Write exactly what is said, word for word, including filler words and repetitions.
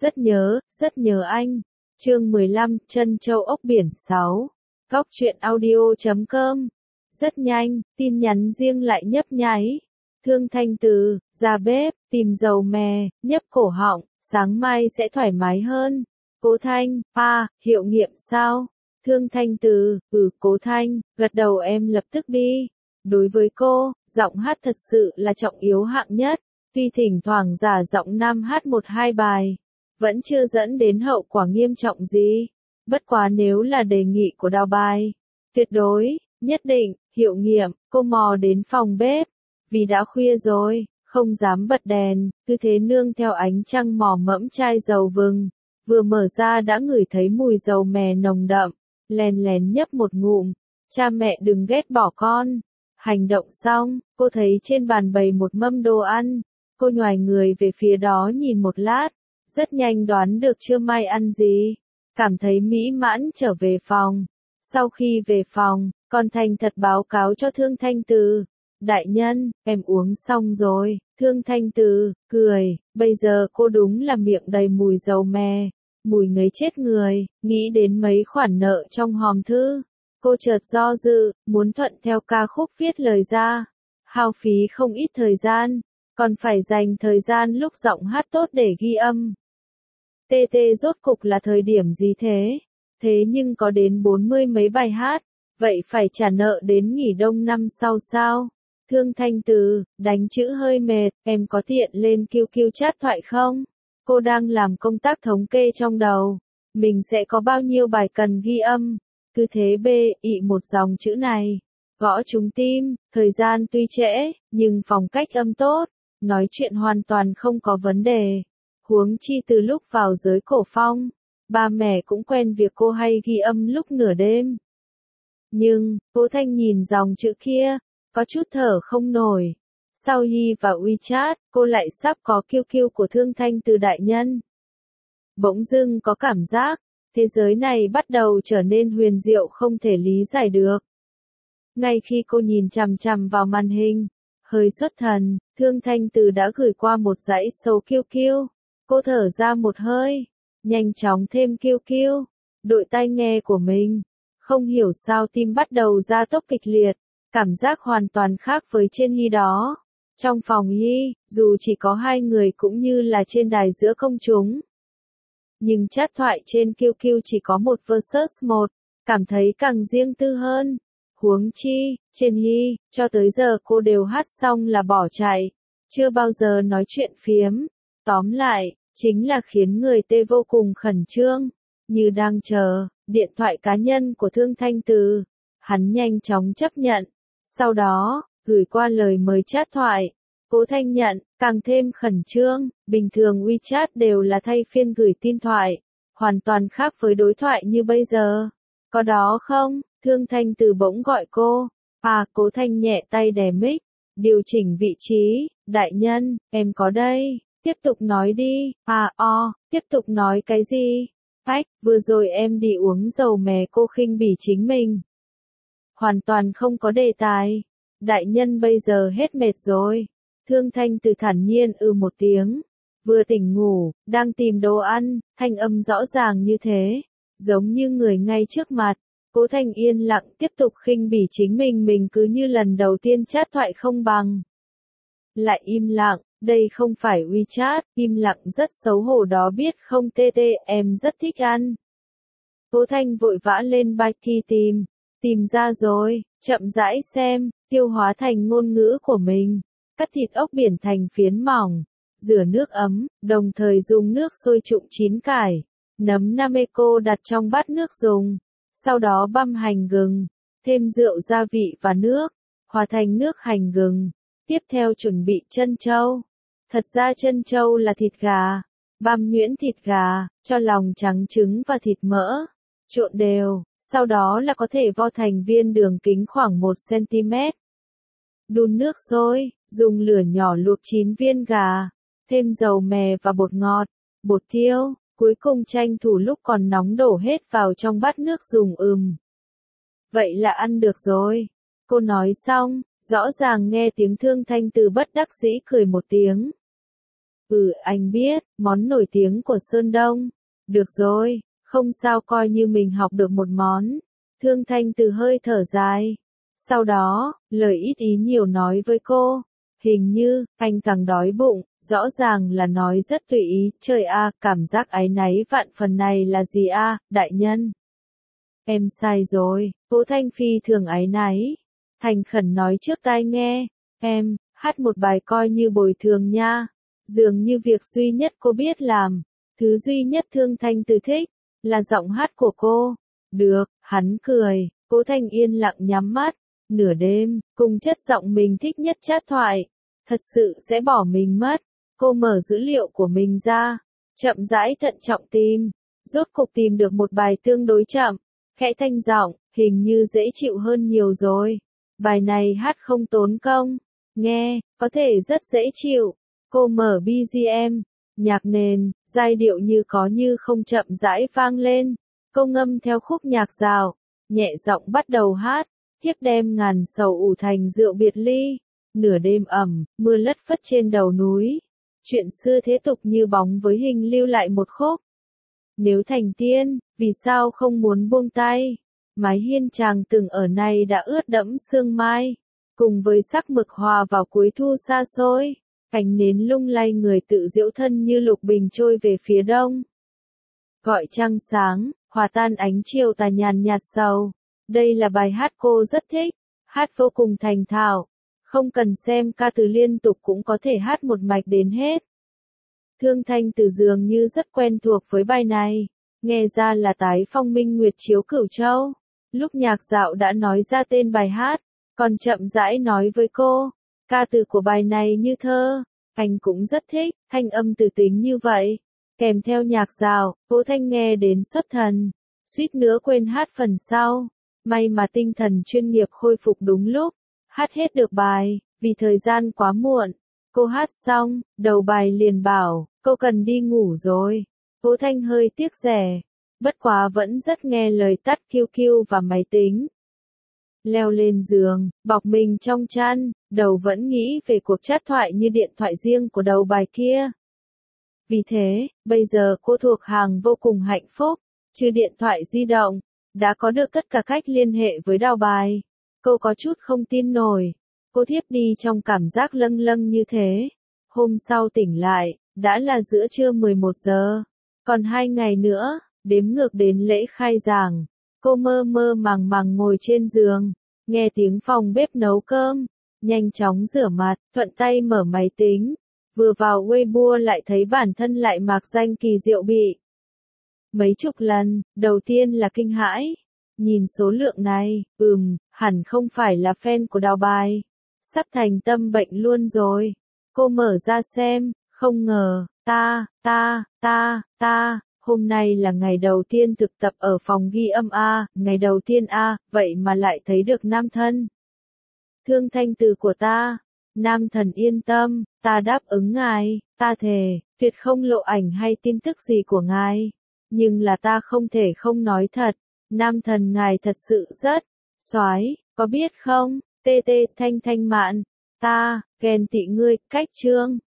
Rất nhớ, rất nhớ anh. Chương mười lăm, Trân Châu ốc biển sáu. Góc truyện audio chấm com. Rất nhanh, tin nhắn riêng lại nhấp nháy. Thương Thanh Từ, ra bếp, tìm dầu mè, nhấp cổ họng, sáng mai sẽ thoải mái hơn. Cố Thanh, a, hiệu nghiệm sao? Thương Thanh Từ, ừ, Cố Thanh, gật đầu em lập tức đi. Đối với cô, giọng hát thật sự là trọng yếu hạng nhất. Tuy thỉnh thoảng giả giọng nam hát một hai bài, vẫn chưa dẫn đến hậu quả nghiêm trọng gì. Bất quá nếu là đề nghị của Đào Bài, tuyệt đối, nhất định, hiệu nghiệm, cô mò đến phòng bếp. Vì đã khuya rồi, không dám bật đèn, cứ thế nương theo ánh trăng mò mẫm chai dầu vừng. Vừa mở ra đã ngửi thấy mùi dầu mè nồng đậm, lén lén nhấp một ngụm. Cha mẹ đừng ghét bỏ con. Hành động xong, cô thấy trên bàn bày một mâm đồ ăn. Cô nhoài người về phía đó nhìn một lát, rất nhanh đoán được trưa mai ăn gì. Cảm thấy mỹ mãn trở về phòng. Sau khi về phòng, con thành thật báo cáo cho Thương Thanh Từ. Đại nhân, em uống xong rồi. Thương Thanh Từ, cười, bây giờ cô đúng là miệng đầy mùi dầu mè. Mùi ngấy chết người, nghĩ đến mấy khoản nợ trong hòm thư. Cô chợt do dự, muốn thuận theo ca khúc viết lời ra. Hao phí không ít thời gian, còn phải dành thời gian lúc giọng hát tốt để ghi âm. tê tê rốt cục là thời điểm gì thế? Thế nhưng có đến bốn mươi mấy bài hát, vậy phải trả nợ đến nghỉ đông năm sau sao? Thương Thanh Từ, đánh chữ hơi mệt, em có tiện lên Q Q chat thoại không? Cô đang làm công tác thống kê trong đầu. Mình sẽ có bao nhiêu bài cần ghi âm? Cứ thế b, ị một dòng chữ này. Gõ trúng tim, thời gian tuy trễ, nhưng phong cách âm tốt. Nói chuyện hoàn toàn không có vấn đề. Huống chi từ lúc vào giới cổ phong, ba mẹ cũng quen việc cô hay ghi âm lúc nửa đêm. Nhưng, Cố Thanh nhìn dòng chữ kia, có chút thở không nổi. Sau Hi và WeChat, cô lại sắp có Q Q của Thương Thanh Từ đại nhân. Bỗng dưng có cảm giác, thế giới này bắt đầu trở nên huyền diệu không thể lý giải được. Ngay khi cô nhìn chằm chằm vào màn hình, hơi xuất thần, Thương Thanh Từ đã gửi qua một dãy số Q Q. Cô thở ra một hơi, nhanh chóng thêm Q Q, đội tai nghe của mình. Không hiểu sao tim bắt đầu ra tốc kịch liệt, cảm giác hoàn toàn khác với trên Hi đó. Trong phòng Hi, dù chỉ có hai người cũng như là trên đài giữa công chúng. Nhưng chat thoại trên Q Q chỉ có một versus một, cảm thấy càng riêng tư hơn. Huống chi, trên Hi, cho tới giờ cô đều hát xong là bỏ chạy, chưa bao giờ nói chuyện phiếm. Tóm lại, chính là khiến người tê vô cùng khẩn trương, như đang chờ điện thoại cá nhân của Thương Thanh Từ. Hắn nhanh chóng chấp nhận, sau đó, gửi qua lời mời chat thoại. Cố Thanh nhận, càng thêm khẩn trương, bình thường WeChat đều là thay phiên gửi tin thoại, hoàn toàn khác với đối thoại như bây giờ. Có đó không? Thương Thanh Từ bỗng gọi cô. À, Cố Thanh nhẹ tay đè mic, điều chỉnh vị trí. Đại nhân, em có đây. Tiếp tục nói đi. À, o, tiếp tục nói cái gì? Ách, vừa rồi em đi uống dầu mè cô khinh bỉ chính mình. Hoàn toàn không có đề tài. Đại nhân bây giờ hết mệt rồi. Thương Thanh Từ thản nhiên ừ một tiếng. Vừa tỉnh ngủ, đang tìm đồ ăn, thanh âm rõ ràng như thế. Giống như người ngay trước mặt. Cố Thanh yên lặng tiếp tục khinh bỉ chính mình mình cứ như lần đầu tiên chat thoại không bằng. Lại im lặng, đây không phải WeChat, im lặng rất xấu hổ đó biết không tê tê, em rất thích ăn. Cố Thanh vội vã lên Baki tìm, tìm ra rồi, chậm rãi xem, tiêu hóa thành ngôn ngữ của mình. Cắt thịt ốc biển thành phiến mỏng, rửa nước ấm, đồng thời dùng nước sôi trụng chín cải, nấm Nameco đặt trong bát nước dùng. Sau đó băm hành gừng, thêm rượu gia vị và nước, hòa thành nước hành gừng. Tiếp theo chuẩn bị trân châu. Thật ra trân châu là thịt gà. Băm nhuyễn thịt gà, cho lòng trắng trứng và thịt mỡ. Trộn đều, sau đó là có thể vo thành viên đường kính khoảng một xăng ti mét. Đun nước sôi, dùng lửa nhỏ luộc chín viên gà. Thêm dầu mè và bột ngọt, bột tiêu. Cuối cùng tranh thủ lúc còn nóng đổ hết vào trong bát nước dùng ừm. Vậy là ăn được rồi. Cô nói xong, rõ ràng nghe tiếng Thương Thanh Từ bất đắc dĩ cười một tiếng. Ừ, anh biết, món nổi tiếng của Sơn Đông. Được rồi, không sao, coi như mình học được một món. Thương Thanh Từ hơi thở dài. Sau đó, lời ít ý nhiều nói với cô. Hình như, anh càng đói bụng, rõ ràng là nói rất tùy ý. Trời a, cảm giác áy náy vạn phần này là gì a, đại nhân? Em sai rồi, Cố Thanh Phi thường áy náy. Thành khẩn nói trước tai nghe. Em, hát một bài coi như bồi thường nha. Dường như việc duy nhất cô biết làm, thứ duy nhất Thương Thanh Từ thích, là giọng hát của cô. Được, hắn cười, Cố Thanh yên lặng nhắm mắt. Nửa đêm, cùng chất giọng mình thích nhất chat thoại. Thật sự sẽ bỏ mình mất. Cô mở dữ liệu của mình ra, chậm rãi thận trọng tìm. Rốt cục tìm được một bài tương đối chậm, khẽ thanh giọng, hình như dễ chịu hơn nhiều rồi. Bài này hát không tốn công, nghe, có thể rất dễ chịu. Cô mở bê giê em, nhạc nền, giai điệu như có như không chậm rãi vang lên. Cô ngâm theo khúc nhạc dạo, nhẹ giọng bắt đầu hát. Thiếp đem ngàn sầu ủ thành rượu biệt ly. Nửa đêm ẩm, mưa lất phất trên đầu núi. Chuyện xưa thế tục như bóng với hình lưu lại một khúc. Nếu thành tiên, vì sao không muốn buông tay? Mái hiên chàng từng ở này đã ướt đẫm sương mai. Cùng với sắc mực hòa vào cuối thu xa xôi. Cành nến lung lay người tự diễu thân như lục bình trôi về phía đông. Gọi trăng sáng, hòa tan ánh chiều tà nhàn nhạt sầu. Đây là bài hát cô rất thích. Hát vô cùng thành thạo. Không cần xem ca từ liên tục cũng có thể hát một mạch đến hết. Thương Thanh Từ dường như rất quen thuộc với bài này. Nghe ra là tái phong Minh Nguyệt chiếu Cửu Châu. Lúc nhạc dạo đã nói ra tên bài hát, còn chậm rãi nói với cô. Ca từ của bài này như thơ. Anh cũng rất thích, thanh âm từ tính như vậy. Kèm theo nhạc dạo, Cố Thanh nghe đến xuất thần. Suýt nữa quên hát phần sau. May mà tinh thần chuyên nghiệp khôi phục đúng lúc. Hát hết được bài, vì thời gian quá muộn. Cô hát xong, đầu bài liền bảo, cô cần đi ngủ rồi. Cố Thanh hơi tiếc rẻ, bất quá vẫn rất nghe lời tắt kiu kiu và máy tính. Leo lên giường, bọc mình trong chăn, đầu vẫn nghĩ về cuộc chat thoại như điện thoại riêng của đầu bài kia. Vì thế, bây giờ cô thuộc hàng vô cùng hạnh phúc, trừ điện thoại di động, đã có được tất cả cách liên hệ với đầu bài. Cô có chút không tin nổi. Cô thiếp đi trong cảm giác lâng lâng như thế. Hôm sau tỉnh lại, đã là giữa trưa mười một giờ. Còn hai ngày nữa, đếm ngược đến lễ khai giảng. Cô mơ mơ màng màng ngồi trên giường, nghe tiếng phòng bếp nấu cơm. Nhanh chóng rửa mặt, thuận tay mở máy tính. Vừa vào Weibo lại thấy bản thân lại mạc danh kỳ diệu bị mấy chục lần. Đầu tiên là kinh hãi. Nhìn số lượng này, ừm, hẳn không phải là fan của đào bài. Sắp thành tâm bệnh luôn rồi. Cô mở ra xem, không ngờ, ta, ta, ta, ta, hôm nay là ngày đầu tiên thực tập ở phòng ghi âm A, ngày đầu tiên A, vậy mà lại thấy được nam thân. Thương Thanh Từ của ta, nam thần yên tâm, ta đáp ứng ngài, ta thề, tuyệt không lộ ảnh hay tin tức gì của ngài. Nhưng là ta không thể không nói thật. Nam thần ngài thật sự rất soái, có biết không? Tê tê Thanh Thanh Mạn, ta ghen tị ngươi, cách chương.